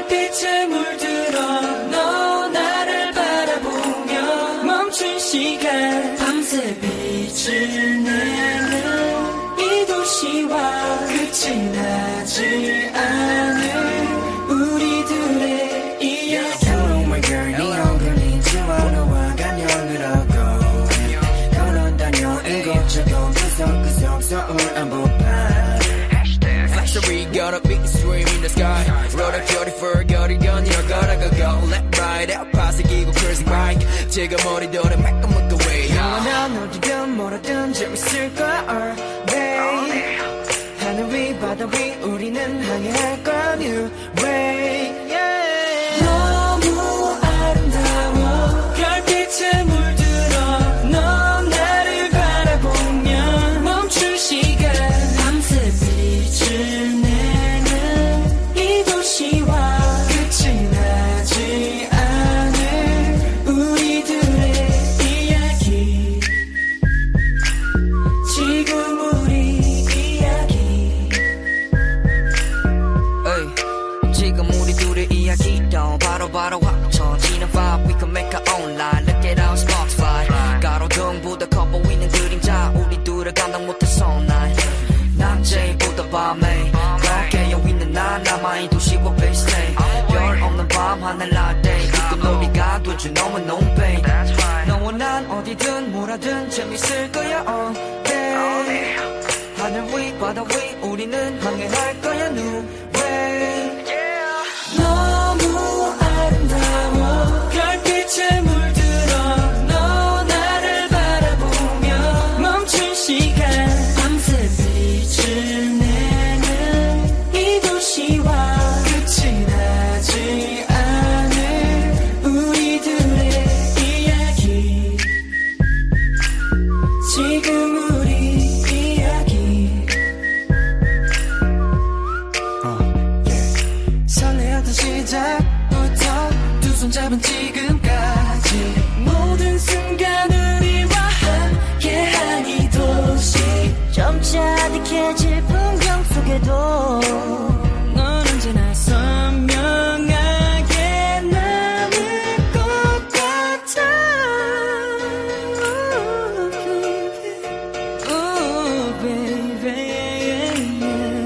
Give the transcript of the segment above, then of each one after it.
별빛에 물들어 너 나를 바라보며 멈춘 시간 밤새 빛을 내는 이 도시와 끝이 나지 않은 우리들의 이야기. Hello my girl, 네 얼굴이 좋아 너와 간연을 하고 걸어다녀 이곳저곳 구석구석 서울 한복판. Luxury got a big swim in the sky. Roll a beautiful girl 건너 걸어가고 left right out 파색이고 crazy bike. 지금 머리도는 make a look away. 영원한 어디든 뭐라든 재밌을 거야 all day. 하늘 위 바다 위 우리는 항해할 거야 new way. Yeah. 너무 아름다워 별빛에 물들어 너 나를 바라보며 멈춘 시간 밤새 빛을 내는 이 도시와 끝이 나지 않은 우리들의 이야기. 지금 우리 이야기. 에이, 지금 우리 둘의 이야기도 바로 합쳐지는 vibe. We can make our own line. Look at our Spotify. 가로등보다 커 보이는 그림자 우리 둘을 감당 못해서 낮에보다 밤에 깨어 있는 난 남아 이 도시와 비슷해. 별 없는 밤 하늘 날때 그때 놀이가 되지 너무 no pain. 너와 난 어디든 뭐라든 재밌을 거야 all day. 하늘 위 바다 위 우리는 항해할 거야 new way. 너무 아름다워 별빛에 물들어 너 나를 바라보며 멈춘 시간 밤새 빛을 내는 이 도시와 끝이 나지 않은 우리들의 이야기. 지금 우리 이야기. 설레었던 시작부터 두 손 잡은 지금까지 모든 순간을 이와 함께한 이 도시. 점차 아득해질 풍경 속에도 넌 언제나 선명하게 남을 것 같아. Oh baby,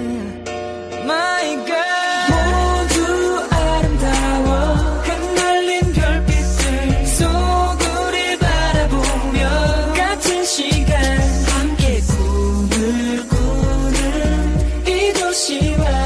my girl. 모두 아름다워 흩날린 별빛들 속 우릴 바라보며 같은 시간 함께 꿈을 꾸는 이 도시와